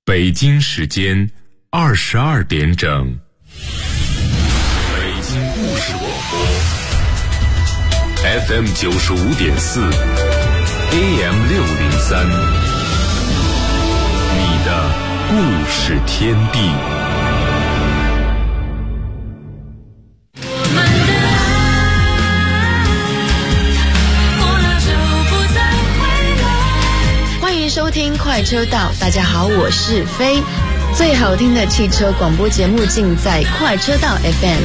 北京时间22点整，北京故事广播 FM 95.4 AM 603，你的故事天地。 收听快车道，大家好，我是飞。最好听的汽车广播节目尽在快车道 FM。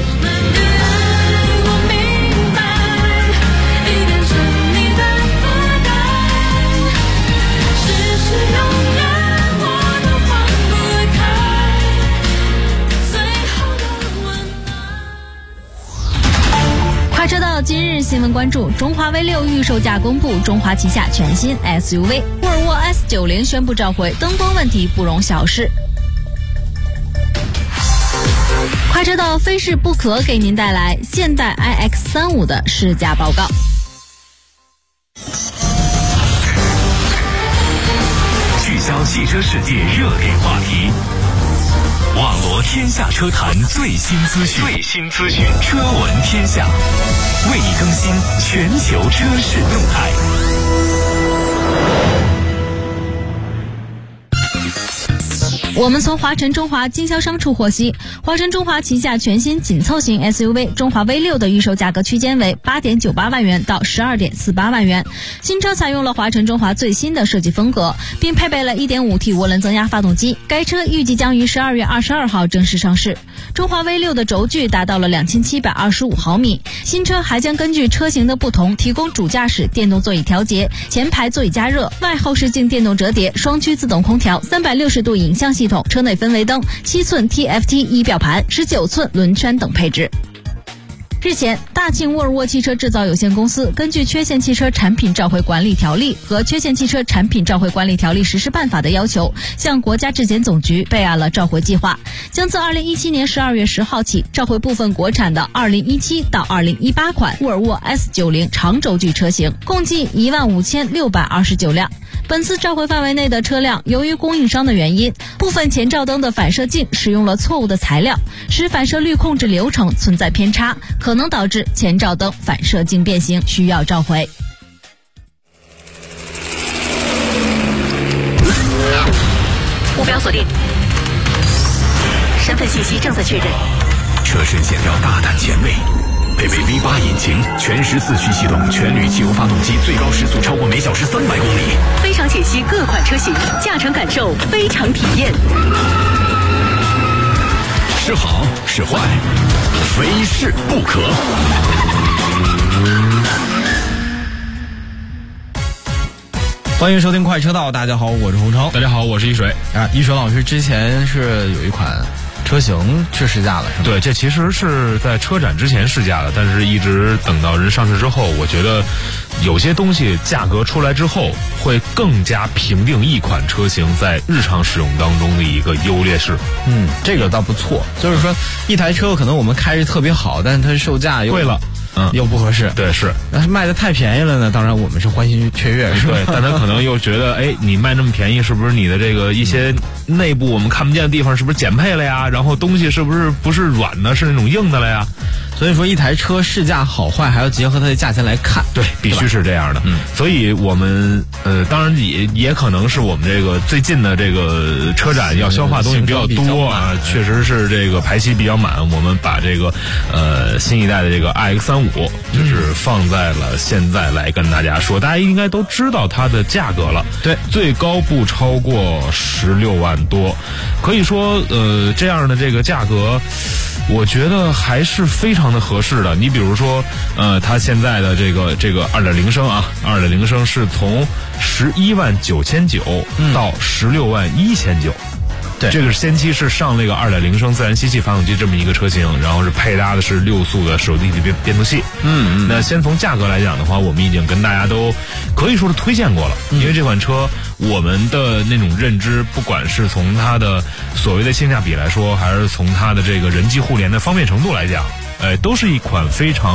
快车道今日新闻关注：中华 V6 预售价公布，中华旗下全新 SUV 沃尔沃 S90 宣布召回，灯光问题不容小视。快车道非试不可给您带来现代 iX35 的试驾报告。 聚焦汽车世界热点话题，网罗天下车坛最新资讯，车闻天下，为你更新全球车市动态。 我们从华晨中华经销商处获悉，华晨中华旗下全新紧凑型 SUV 中华 V6 的预售价格区间为 8.98 万元到 12.48 万元。新车采用了华晨中华最新的设计风格，并配备了 1.5T 涡轮增压发动机。该车预计将于12月22号正式上市。中华 V6 的轴距达到了2725毫米。新车还将根据车型的不同，提供主驾驶电动座椅调节、前排座椅加热、外后视镜电动折叠、双区自动空调、360度影像系统、车内氛围灯、7寸 TFT 仪表盘、19寸轮圈等配置。日前，大庆沃尔沃汽车制造有限公司根据《缺陷汽车产品召回管理条例》和《缺陷汽车产品召回管理条例实施办法》的要求，向国家质检总局备案了召回计划，将自2017年12月10号起召回部分国产的2017到2018款沃尔沃 S90 长轴距车型，共计15629辆。本次召回范围内的车辆，由于供应商的原因，部分前照灯的反射镜使用了错误的材料，使反射率控制流程存在偏差，可能导致前照灯反射镜变形，需要召回。 目标锁定，身份信息正在确认。 车身线条大胆前卫，配备 V8 引擎，全时4驱系统，全铝汽油发动机，最高时速超过每小时300公里。 非常解析各款车型，驾乘感受非常体验。 是好是坏，非试不可。 欢迎收听快车道，大家好，我是洪超。 大家好，我是一水。 一水老师之前是有一款车型去试驾了，是吗？ 对，这其实是在车展之前试驾的，但是一直等到人上市之后，我觉得有些东西价格出来之后，会更加评定一款车型在日常使用当中的一个优劣势。 这个倒不错，就是说一台车可能我们开着特别好，但是它售价又贵了。 又不合适， 对，是， 那是卖的太便宜了呢。当然我们是欢欣雀跃，是吧？ 对，但他可能又觉得，你卖那么便宜，是不是你的这个一些内部我们看不见的地方是不是减配了呀？然后东西是不是软的，是那种硬的了呀？ 所以说一台车试驾好坏还要结合它的价钱来看， 对，必须是这样的。所以我们当然也可能是我们这个最近的这个车展要消化东西比较多啊，确实是这个排期比较满。我们把这个新一代的这个 iX35 就是放在了现在来跟大家说，大家应该都知道它的价格了。 对， 最高不超过16万多，可以说这样的这个价格，我觉得还是非常的合适的。你比如说它现在的这个2.0升啊，2.0升是从11万9,900到16万1,900。对，这个先期是上那个2.0升自然吸气发动机这么一个车型，然后是配搭的是6速的手自一体变速器。那先从价格来讲的话，我们已经跟大家都可以说是推荐过了，因为这款车我们的那种认知，不管是从它的所谓的性价比来说，还是从它的这个人机互联的方便程度来讲，都是一款非常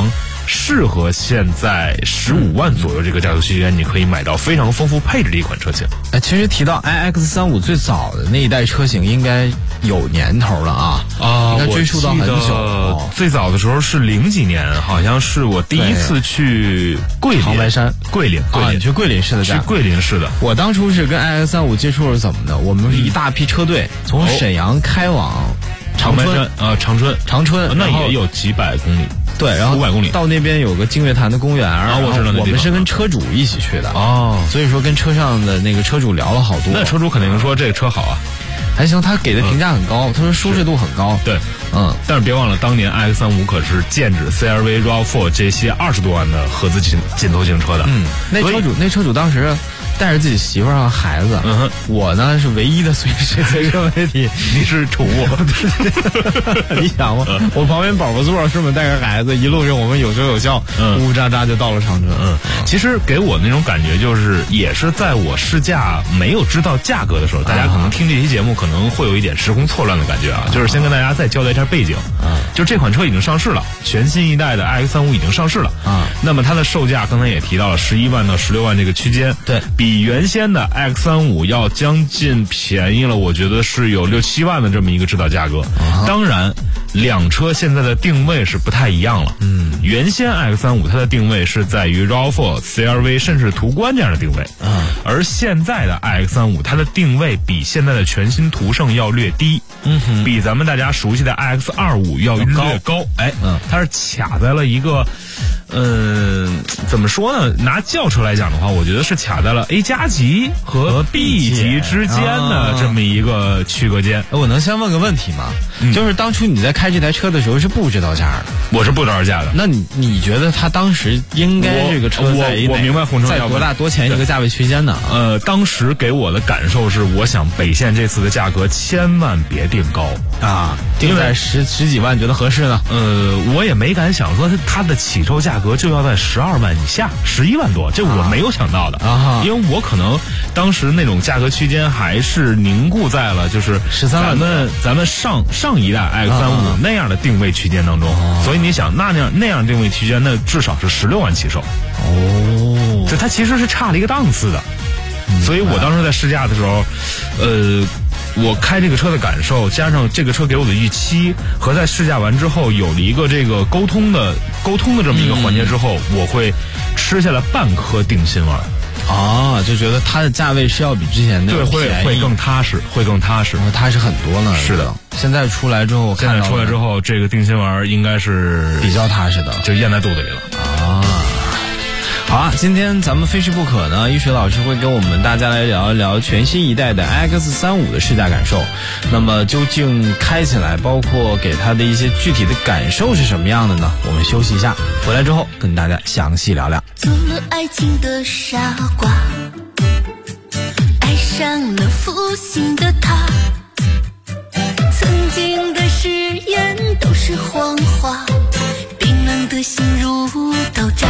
适合现在15万左右这个价格区间，你可以买到非常丰富配置的一款车型。 其实提到 iX35 最早的那一代车型，应该有年头了啊，应该追溯到很久。 最早的时候是00几年，好像是我第一次去桂林、 长白山、 桂林啊，你去桂林市的站？ 去桂林市的。 我当初是跟 iX35 接触是怎么的？我们是一大批车队从沈阳开往长春，长春， 那也有几百公里。 对，然后 500公里到那边有个净月潭的公园， 我知道那地方。 我们是跟车主一起去的哦， 所以说跟车上的那个车主聊了好多。 那车主肯定说这个车好啊， 还行，他给的评价很高，他说舒适度很高。 对，但是别忘了，当年 iX35 可是剑指 CR-V RAV4 这些20多万的合资紧凑型车的。 那车主当时带着自己媳妇儿和孩子，我呢是唯一的随车媒体。 你是宠物， 你想吗？我旁边宝宝座是不是带着孩子，一路上我们有说有笑，呜呜喳喳就到了长春。 其实给我那种感觉就是，也是在我试驾没有知道价格的时候，大家可能听这期节目可能会有一点时空错乱的感觉啊。就是先跟大家再交代一下背景，就这款车已经上市了，全新一代的 iX35 已经上市了啊。那么它的售价刚才也提到了11万到16万这个区间， 对， 比原先的 iX35 要将近便宜了，我觉得是有6、7万的这么一个指导价格。当然，两车现在的定位是不太一样了。原先 iX35 它的定位是在于 RAV4、CR-V 甚至途观这样的定位，而现在的 iX35 它的定位比现在的全新途胜要略低，比咱们大家熟悉的 iX25 要略高。它是卡在了一个。怎么说呢？拿轿车来讲的话，我觉得是卡在了 A 加级和 B 级之间的这么一个区隔间。 我能先问个问题吗？就是当初你在开这台车的时候是不知道价的？ 我是不知道价的。 那你觉得他当时应该这个车我明白红城在多钱这个价位区间呢？ 当时给我的感受是，我想北线这次的价格千万别定高啊，定在十几万觉得合适呢？ 我也没敢想说它的起售价格就要在12万以下，11万多，这我没有想到的啊，因为我可能当时那种价格区间还是凝固在了就是 13万咱们上一代 iX35 那样的定位区间当中，所以你想那样定位区间，那至少是16万起售哦，就它其实是差了一个档次的，所以我当时在试驾的时候，我开这个车的感受，加上这个车给我的预期，和在试驾完之后有了一个这个沟通的这么一个环节之后，我会吃下了半颗定心丸啊，就觉得它的价位是要比之前的会更踏实， 踏实很多了。 是的， 现在出来之后， 这个定心丸应该是比较踏实的， 就咽在肚子里了啊。 好啊，今天咱们非试不可呢，一水老师会跟我们大家来聊一聊全新一代的 iX35 的试驾感受。那么究竟开起来，包括给它的一些具体的感受是什么样的呢？我们休息一下，回来之后跟大家详细聊聊。 做了爱情的傻瓜，爱上了负心的他，曾经的誓言都是谎话，冰冷的心如刀扎。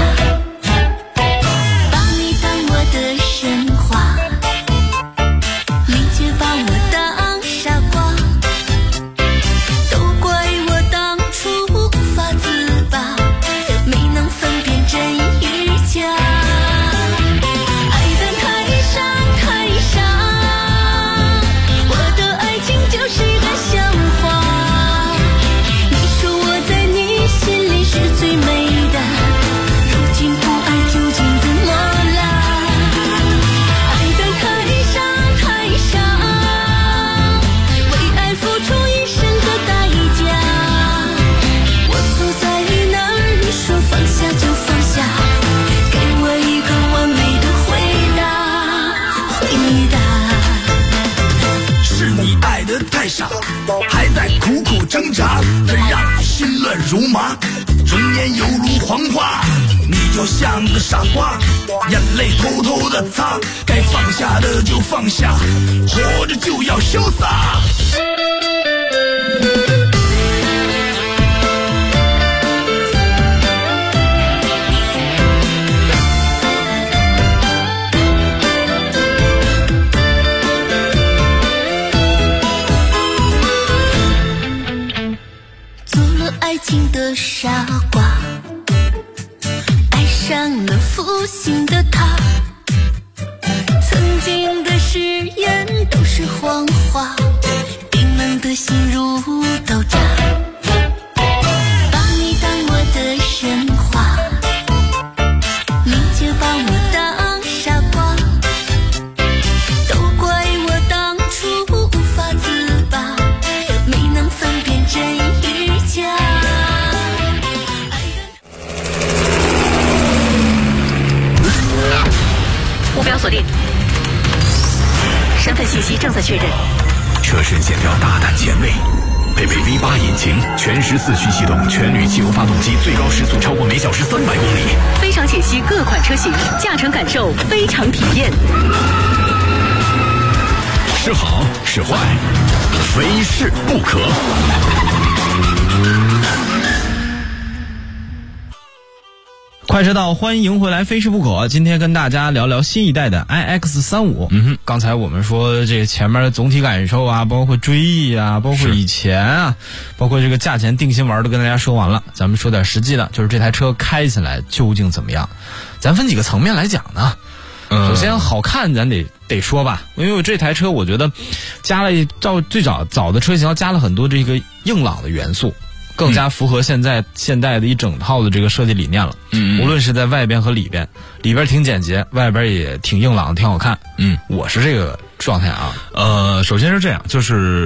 我的神话，你却把我当傻瓜，都怪我当初无法自拔，没能分辨真与假。爱得太傻，我的爱情就是个笑话。你说我在你心里是最美的，如今不爱究竟怎么了？ 太傻，还在苦苦挣扎，怎让你心乱如麻？容颜犹如黄花，你就像个傻瓜，眼泪偷偷的擦，该放下的就放下，活着就要潇洒。爱情的傻瓜， 的他，曾经的誓言都是谎话，冰冷的心如刀扎，把你当我的神话，你却把我当傻瓜，都怪我当初无法自拔，没能分辨真与假。 目标锁定，身份信息正在确认。 车身线条大胆前卫，配备 V8 引擎，全时4驱系统，全铝汽油发动机，最高时速超过每小时300公里。 非常解析各款车型，驾乘感受非常体验。 是好是坏，非试不可。 快车道，欢迎回来，非试不可。今天跟大家聊聊新一代的 iX35。刚才我们说这个前面的总体感受啊，包括追忆啊，包括以前啊，包括这个价钱定心丸都跟大家说完了。咱们说点实际的，就是这台车开起来究竟怎么样？咱分几个层面来讲呢。首先好看咱得说吧，因为我这台车我觉得加了照最早的车型加了很多这个硬朗的元素，更加符合现代的一整套的这个设计理念了。无论是在外边和里边挺简洁，外边也挺硬朗，挺好看。我是这个状态啊。 首先是这样，就是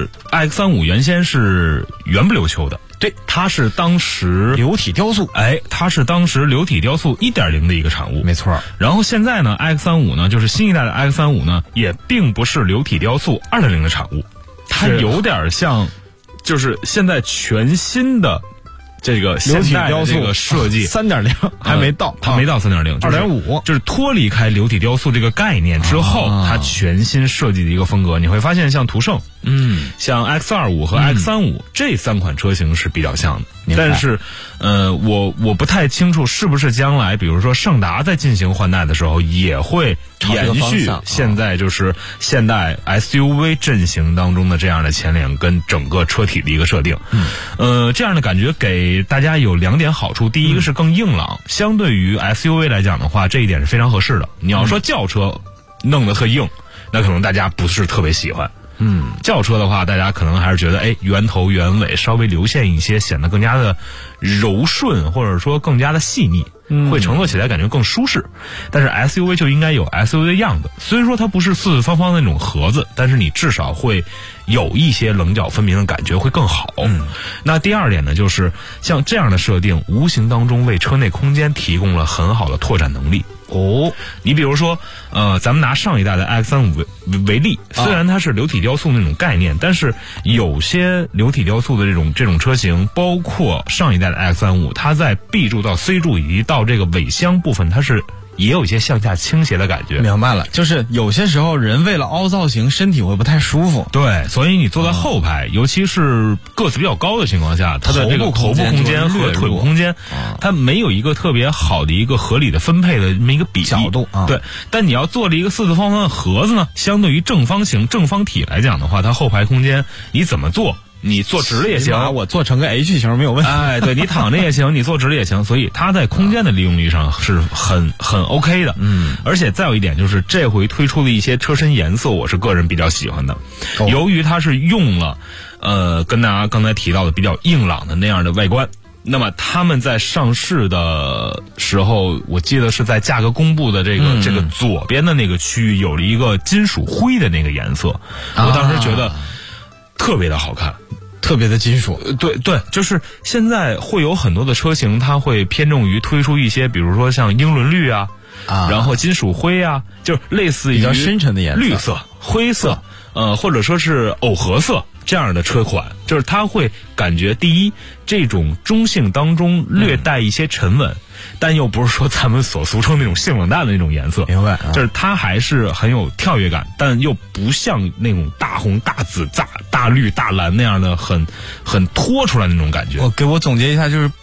iX35 原先是圆不溜秋的。对，它是当时流体雕塑， 它是当时流体雕塑 1.0 的一个产物， 没错。 然后现在呢 iX35 呢，就是新一代的 iX35 呢，也并不是流体雕塑 2.0 的产物，它有点像，就是现在全新的这个现代的这个设计 3.0 还没到， 它没到 3.0， 2.5， 就是脱离开流体雕塑这个概念之后，它全新设计的一个风格。你会发现像途胜，像 X25 和 X35 这3款车型是比较像的，但是我不太清楚是不是将来比如说胜达在进行换代的时候也会延续现在就是现代 SUV 阵型当中的这样的前脸跟整个车体的一个设定。这样的感觉给大家有2点好处，第一个是更硬朗，相对于 SUV 来讲的话，这一点是非常合适的。你要说轿车弄得特硬，那可能大家不是特别喜欢。轿车的话，大家可能还是觉得，圆头圆尾稍微流线一些，显得更加的柔顺，或者说更加的细腻，会乘坐起来感觉更舒适。但是 SUV 就应该有 SUV 的样子，虽然说它不是四四方方的那种盒子，但是你至少会有一些棱角分明的感觉，会更好。那第二点呢，就是像这样的设定，无形当中为车内空间提供了很好的拓展能力。你比如说，咱们拿上一代的 X35 为例，虽然它是流体雕塑那种概念，但是有些流体雕塑的这种车型，包括上一代的 X35，它在 B 柱到 C 柱以及到这个尾箱部分，它是也有一些向下倾斜的感觉。 明白了，就是有些时候人为了凹造型，身体会不太舒服。 对，所以你坐在后排，尤其是个子比较高的情况下，它的这个头部空间和腿部空间，它没有一个特别好的一个合理的分配的这么一个比例角度啊。 对，但你要做了一个四四方方的盒子呢，相对于正方体来讲的话，它后排空间你怎么做？你坐直了也行， 我做成个 H 型没有问题。 对，你躺着也行，你坐直了也行，所以它在空间的利用率上是很 OK 的。而且再有一点就是这回推出的一些车身颜色，我是个人比较喜欢的。由于它是用了跟大家刚才提到的比较硬朗的那样的外观，那么他们在上市的时候，我记得是在价格公布的这个左边的那个区域有了一个金属灰的那个颜色，我当时觉得特别的好看， 特别的金属。 对，就是现在会有很多的车型，它会偏重于推出一些，比如说像英伦绿啊，然后金属灰啊，就是类似于比较深沉的颜色， 绿色、灰色，或者说是藕荷色这样的车款，就是它会感觉第一，这种中性当中略带一些沉稳。但又不是说咱们所俗称那种性冷淡的那种颜色， 明白？ 就是它还是很有跳跃感，但又不像那种大红大紫大绿大蓝那样的很拖出来那种感觉。 给我总结一下，就是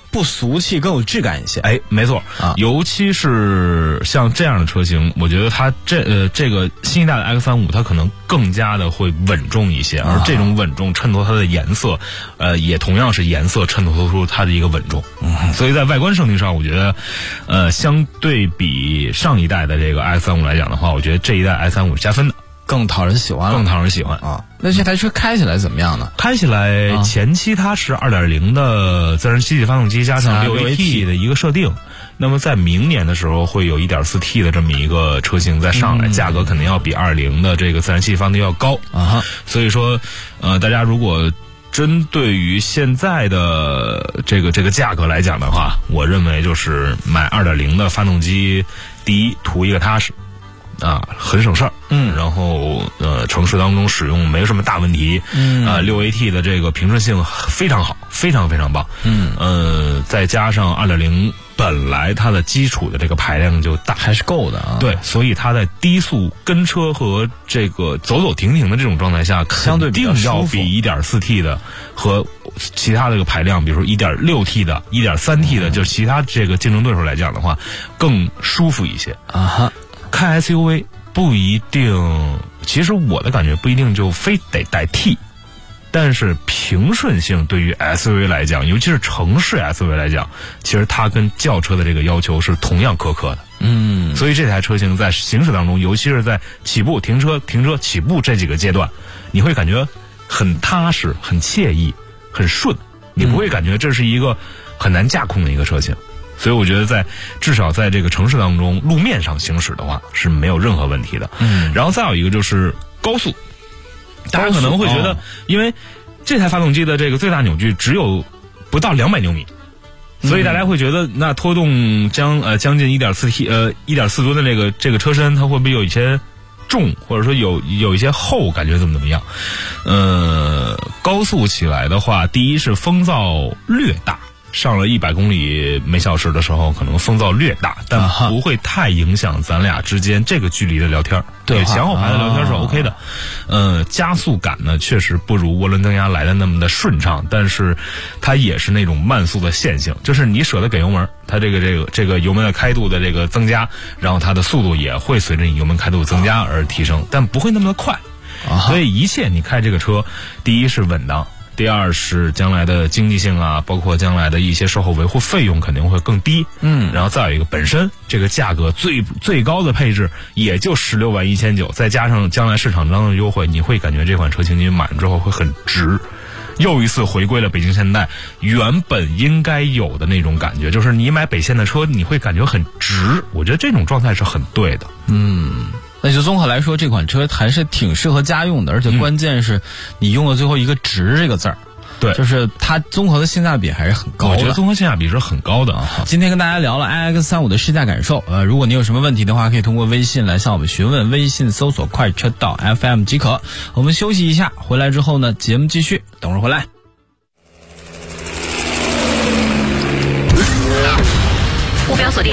不俗气，更有质感一些。 哎，没错啊， 尤其是像这样的车型，我觉得它这个新一代的 X35，它可能更加的会稳重一些，而这种稳重衬托它的颜色，也同样是颜色衬托出它的一个稳重。所以在外观设定上，我觉得，相对比上一代的这个 X35来讲的话，我觉得这一代 X35是加分的。 更讨人喜欢了， 更讨人喜欢啊！那这台车开起来怎么样呢？ 开起来前期它是 2.0 的自然吸气发动机加上 6AT 的一个设定，那么在明年的时候会有 1.4T 的这么一个车型再上来，价格肯定要比2.0的这个自然吸气发动机要高啊。 所以说，大家如果针对于现在的这个价格来讲的话，我认为就是买 2.0 的发动机，第一图一个踏实。很省事儿，然后城市当中使用没什么大问题，6AT 的这个平顺性非常好，非常非常棒，再加上 2.0 本来它的基础的这个排量就大， 还是够的啊。 对，所以它在低速跟车和这个走走停停的这种状态下， 相对比较舒服， 要比 1.4T 的和其他这个排量，比如说 1.6T 的、1.3T 的，就是其他这个竞争对手来讲的话，更舒服一些啊哈。 开 SUV 不一定，其实我的感觉不一定就非得带 T， 但是平顺性对于 SUV 来讲，尤其是城市 SUV 来讲，其实它跟轿车的这个要求是同样苛刻的。所以这台车型在行驶当中，尤其是在起步、停车、起步这几个阶段，你会感觉很踏实、很惬意、很顺，你不会感觉这是一个很难驾控的一个车型。所以我觉得至少在这个城市当中，路面上行驶的话是没有任何问题的。然后再有一个就是高速，大家可能会觉得，因为这台发动机的这个最大扭矩只有不到200牛米，所以大家会觉得那拖动将近 1.4T 1.4吨的这个车身，它会不会有一些重，或者说有一些厚，感觉怎么样？高速起来的话，第一是风噪略大。上了100公里每小时的时候，可能风噪略大，但不会太影响咱俩之间这个距离的聊天。对，前后排的聊天是 OK 的。加速感呢，确实不如涡轮增压来的那么的顺畅，但是它也是那种慢速的线性，就是你舍得给油门，它这个油门的开度的这个增加，然后它的速度也会随着你油门开度增加而提升，但不会那么的快。所以一切你开这个车，第一是稳当。第二是将来的经济性啊，包括将来的一些售后维护费用肯定会更低。然后再有一个本身这个价格最高的配置也就16.19000，再加上将来市场当中的优惠，你会感觉这款车型你买了之后会很值。又一次回归了北京现代原本应该有的那种感觉，就是你买北现的车你会感觉很值，我觉得这种状态是很对的。 那就综合来说，这款车还是挺适合家用的，而且关键是你用了最后一个值这个字儿。 对， 就是它综合的性价比还是很高的。 我觉得综合性价比是很高的啊。 今天跟大家聊了 iX35 的试驾感受，如果你有什么问题的话，可以通过微信来向我们询问，微信搜索快车道 FM 即可。我们休息一下，回来之后呢，节目继续，等会儿回来。 目标锁定，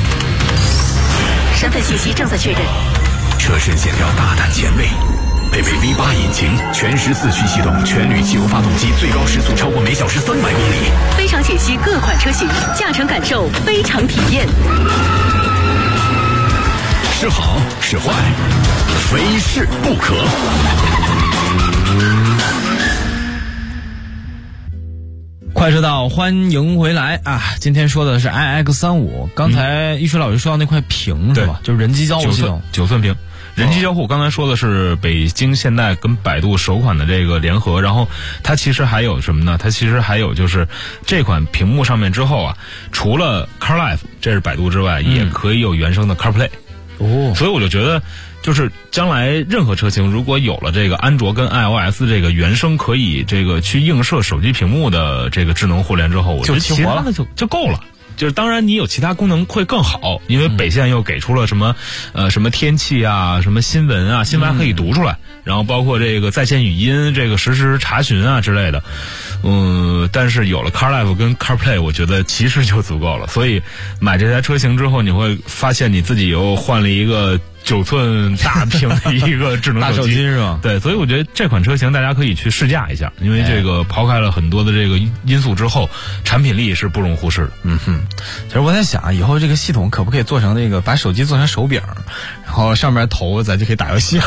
身份信息正在确认。 车身线条大胆前卫，配备 V8 引擎，全时4驱系统，全铝汽油发动机，最高时速超过每小时300公里。 非常解析各款车型驾乘感受，非常体验。 是好是坏，非试不可。 快车道，欢迎回来啊！今天说的是 iX35， 刚才一水老师说到那块屏是吧？就是人机交互系统 ，9寸屏。人机交互，刚才说的是北京现代跟百度首款的这个联合，然后它其实还有什么呢？它其实还有就是这款屏幕上面之后啊，除了 CarLife 这是百度之外，也可以有原生的 CarPlay。所以我就觉得，就是将来任何车型如果有了这个安卓跟 iOS 这个原生可以这个去映射手机屏幕的这个智能互联之后，我觉得其他的就够了。就是当然你有其他功能会更好，因为北线又给出了什么天气啊，什么新闻啊，新闻还可以读出来，然后包括这个在线语音，这个实时查询啊之类的。但是有了 CarLife 跟 CarPlay， 我觉得其实就足够了。所以买这台车型之后，你会发现你自己又换了一个 9寸大屏的一个智能大手机是吧？ 对，所以我觉得这款车型大家可以去试驾一下，因为这个抛开了很多的这个因素之后，产品力是不容忽视的。 其实我在想，以后这个系统可不可以做成那个把手机做成手柄，然后上面头咱就可以打游戏。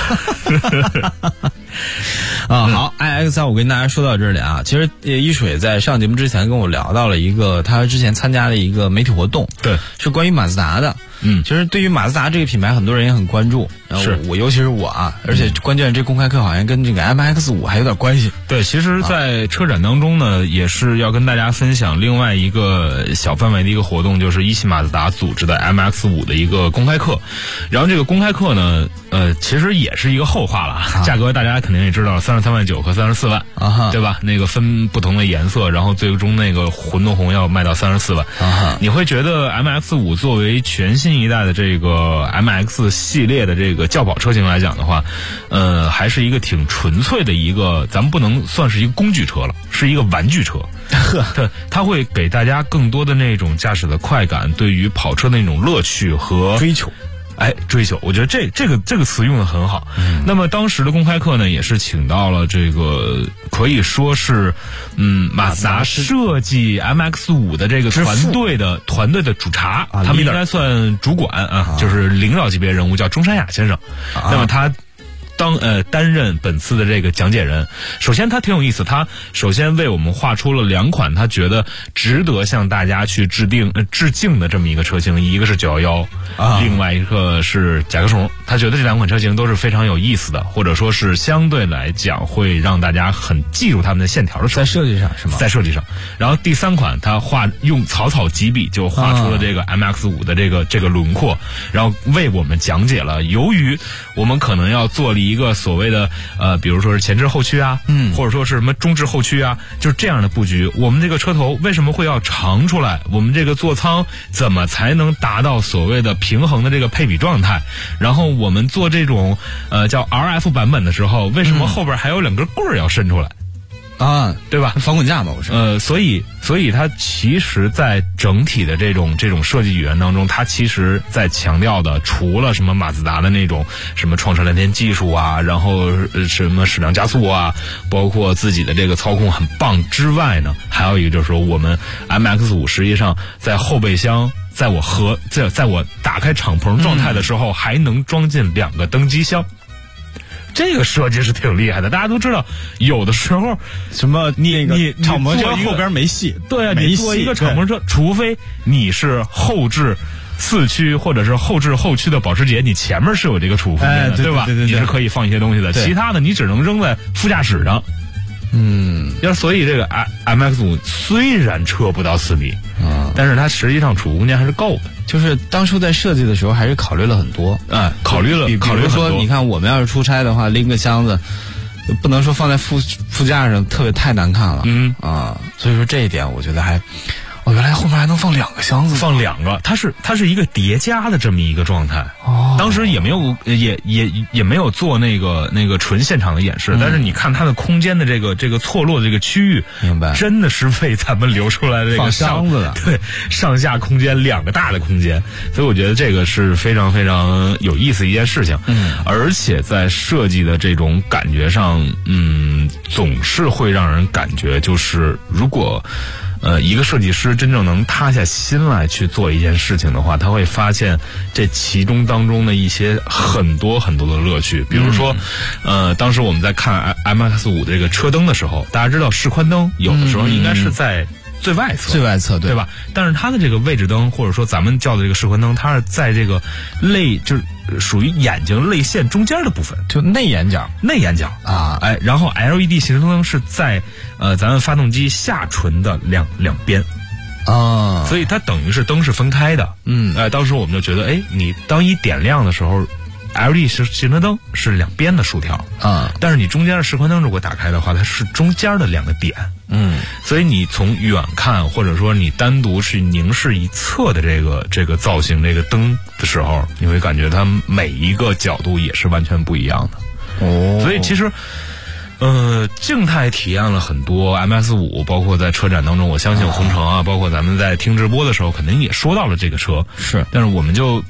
好 ，iX3 我跟大家说到这里啊。其实一水在上节目之前跟我聊到了一个他之前参加的一个媒体活动， 对， 是关于马自达的。其实对于马自达这个品牌，很多人也很关注。 是我尤其是我啊，而且关键这公开课好像跟这个 MX-5还有点关系。 对，其实在车展当中呢，也是要跟大家分享另外一个小范围的一个活动，就是一汽马自达组织的 MX-5的一个公开课。然后这个公开课呢，其实也是一个后话了，价格大家肯定也知道，33.9万和34万，对吧？那个分不同的颜色，然后最终那个混动红要卖到34万。你会觉得 MX-5 作为全新一代的这个 MX 系列的这个轿跑车型来讲的话，还是一个挺纯粹的一个，咱们不能算是一个工具车了，是一个玩具车。对，它会给大家更多的那种驾驶的快感，对于跑车的那种乐趣和追求。 追求，我觉得这个词用的很好。那么当时的公开课呢，也是请到了这个可以说是马自达设计 MX-5的这个团队的主查，他们应该算主管啊，就是领导级别人物，叫中山雅先生。那么他担任本次的这个讲解人。首先他挺有意思，他首先为我们画出了2款他觉得值得向大家去致敬的这么一个车型，一个是911，另外一个是甲壳虫。他觉得这2款车型都是非常有意思的，或者说是相对来讲会让大家很记住他们的线条的车， 在设计上是吗？ 在设计上。然后第3款他用草草几笔就画出了这个 MX-5 的这个轮廓，然后为我们讲解了，由于我们可能要做一个所谓的比如说是前置后驱啊，或者说是什么中置后驱啊，就是这样的布局。我们这个车头为什么会要长出来？我们这个座舱怎么才能达到所谓的平衡的这个配比状态？然后我们做这种叫 RF 版本的时候，为什么后边还有2根棍儿要伸出来？对吧？ 防滚架嘛，我是。 所以它其实在整体的这种设计语言当中，它其实在强调的，除了什么马自达的那种什么创世蓝天技术啊，然后什么矢量加速啊，包括自己的这个操控很棒之外呢，还有一个就是说，我们 MX-5 实际上在后备箱，在我打开敞篷状态的时候，还能装进2个登机箱。这个设计是挺厉害的，大家都知道，有的时候什么你敞篷车后边没戏， 对啊，你做一个敞篷车，除非你是后置4驱或者是后置后驱的保时捷，你前面是有这个储物空间的，对吧？你是可以放一些东西的，其他的你只能扔在副驾驶上。所以这个 MX-5 虽然车不到4米，但是它实际上储物空间还是够的。 就是当初在设计的时候还是考虑了很多， 考虑了很多。 比如说你看我们要是出差的话，拎个箱子不能说放在副驾上太难看了，所以说这一点我觉得还原来后面还能放2个箱子， 放2个，它是一个叠加的这么一个状态。当时也没有做那个纯现场的演示，但是你看它的空间的这个错落的这个区域， 明白， 真的是为咱们留出来的这个箱子的， 对，上下空间2个大的空间，所以我觉得这个是非常非常有意思一件事情。而且在设计的这种感觉上，总是会让人感觉就是如果一个设计师真正能塌下心来去做一件事情的话，他会发现这其中当中的一些很多很多的乐趣。比如说当时我们在看 MX-5 这个车灯的时候，大家知道示宽灯有的时候应该是在最外侧对吧？但是它的这个位置灯，或者说咱们叫的这个示宽灯，它是在这个就是属于眼睛泪腺中间的部分， 就内眼角啊，然后 LED 行车灯是在咱们发动机下唇的两边所以它等于是灯是分开的。当时我们就觉得，你当一点亮的时候，LED 行车灯是2边的竖条但是你中间的示宽灯如果打开的话，它是中间的2个点。所以你从远看，或者说你单独去凝视一侧的这个造型这个灯的时候，你会感觉它每一个角度也是完全不一样的。所以其实静态体验了很多 MX-5， 包括在车展当中，我相信红城包括咱们在听直播的时候肯定也说到了这个车， 是， 但是我们就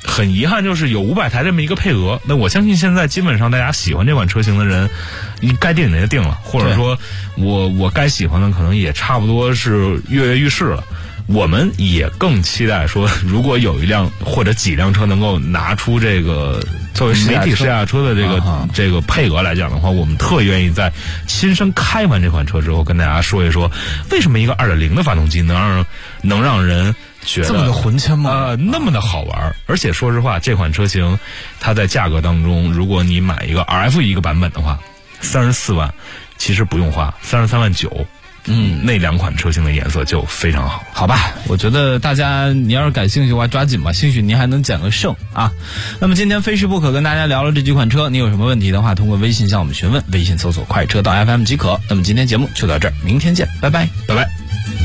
很遗憾，就是有500台这么一个配额。那我相信现在基本上大家喜欢这款车型的人，你该定的就定了，或者说我该喜欢的可能也差不多是跃跃欲试了。我们也更期待说，如果有一辆或者几辆车能够拿出这个作为媒体试驾车的这个配额来讲的话，我们特愿意在亲身开完这款车之后，跟大家说一说，为什么一个2.0的发动机能让人觉得这么的魂牵梦萦， 那么的好玩。而且说实话，这款车型它在价格当中，如果你买一个 RF 一个版本的话，34万其实不用花，33万9。那2款车型的颜色就非常好， 好吧？我觉得大家你要是感兴趣的话，抓紧吧，兴许您还能捡个剩啊。那么今天非试不可跟大家聊了这几款车，你有什么问题的话，通过微信向我们询问，微信搜索快车道 FM 即可。那么今天节目就到这儿，明天见，拜拜，拜拜。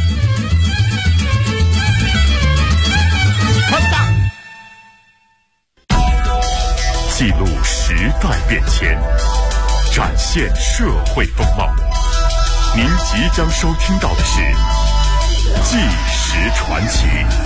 记录时代变迁，展现社会风貌。您即将收听到的是《纪实传奇》。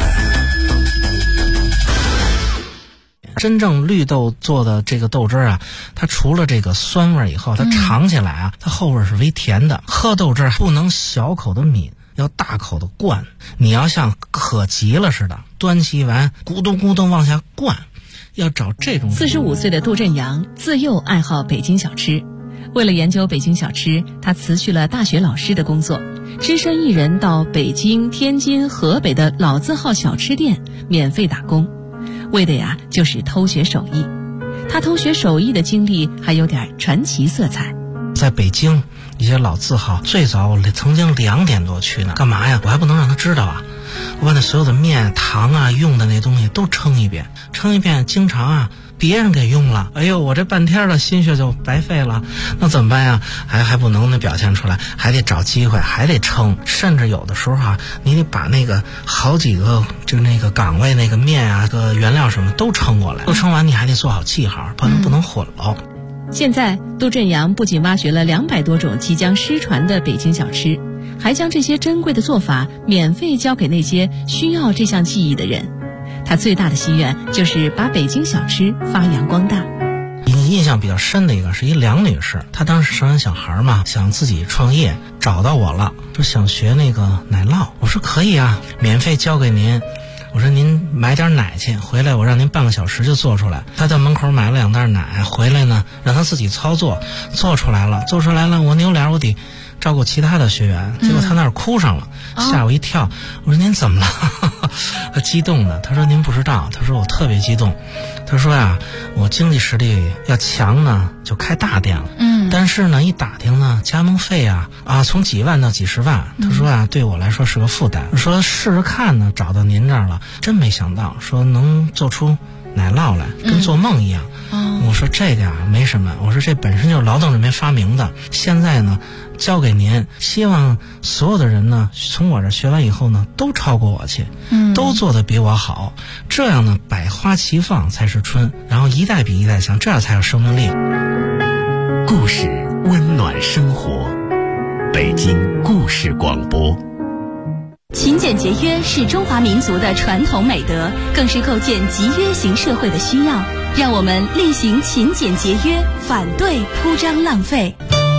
真正绿豆做的这个豆汁啊，它除了这个酸味以后，它尝起来啊，它后味是微甜的。喝豆汁不能小口的抿，要大口的灌。你要像渴急了似的，端起碗咕咚咕咚往下灌，要找这种。 45岁的杜振阳自幼爱好北京小吃。为了研究北京小吃，他辞去了大学老师的工作，只身一人到北京、天津、河北的老字号小吃店免费打工，为的呀就是偷学手艺。他偷学手艺的经历还有点传奇色彩。 在北京一些老字号，最早我曾经2点多去呢，干嘛呀？我还不能让他知道啊！我把那所有的面、糖啊、用的那东西都称一遍，经常啊别人给用了，哎呦，我这半天的心血就白费了，那怎么办呀？还不能表现出来，还得找机会，还得称，甚至有的时候啊，你得把那个好几个就那个岗位那个面啊、个原料什么都称过来，都称完你还得做好记号，不能混喽。 现在杜振阳不仅挖掘了200多种即将失传的北京小吃，还将这些珍贵的做法免费教给那些需要这项技艺的人。他最大的心愿就是把北京小吃发扬光大。 印象比较深的一个是一梁女士，她当时生完小孩嘛，想自己创业，找到我了，说想学那个奶酪。我说可以啊，免费教给您。我说您买点奶去，回来我让您半个小时就做出来。他在门口买了2袋奶，回来呢让他自己操作，做出来了，我扭脸我得照顾其他的学员，结果他那儿哭上了，吓我一跳。我说您怎么了？他激动的，他说您不知道，他说我特别激动，他说呀，我经济实力要强呢，就开大店了。但是呢，一打听呢，加盟费啊从几万到几十万，他说啊，对我来说是个负担。说试试看呢，找到您这儿了，真没想到说能做出奶酪来，跟做梦一样。我说这个呀没什么，我说这本身就是劳动人民发明的，现在呢交给您，希望所有的人呢从我这学完以后呢都超过我去，都做得比我好，这样呢百花齐放才是春，然后一代比一代强，这样才有生命力。 故事温暖生活，北京故事广播。 勤俭节约是中华民族的传统美德，更是构建集约型社会的需要。让我们厉行勤俭节约，反对铺张浪费。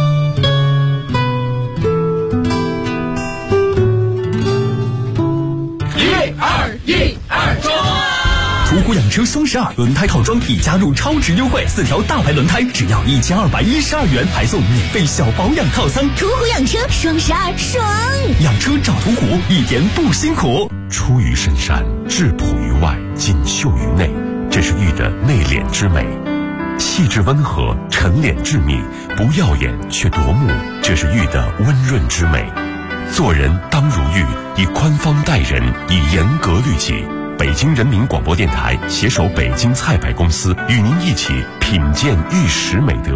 1、2、1、2中！ 途虎养车双12轮胎套装已加入超值优惠，4条大牌轮胎只要1212元，还送免费小保养套餐。 途虎养车双12爽！ 养车找途虎，一点不辛苦。 出于深山，质朴于外，锦绣于内，这是玉的内敛之美；细致温和，沉敛致密，不耀眼却夺目，这是玉的温润之美。做人当如玉，以宽方待人，以严格律己。北京人民广播电台携手北京菜百公司，与您一起品鉴玉石美德。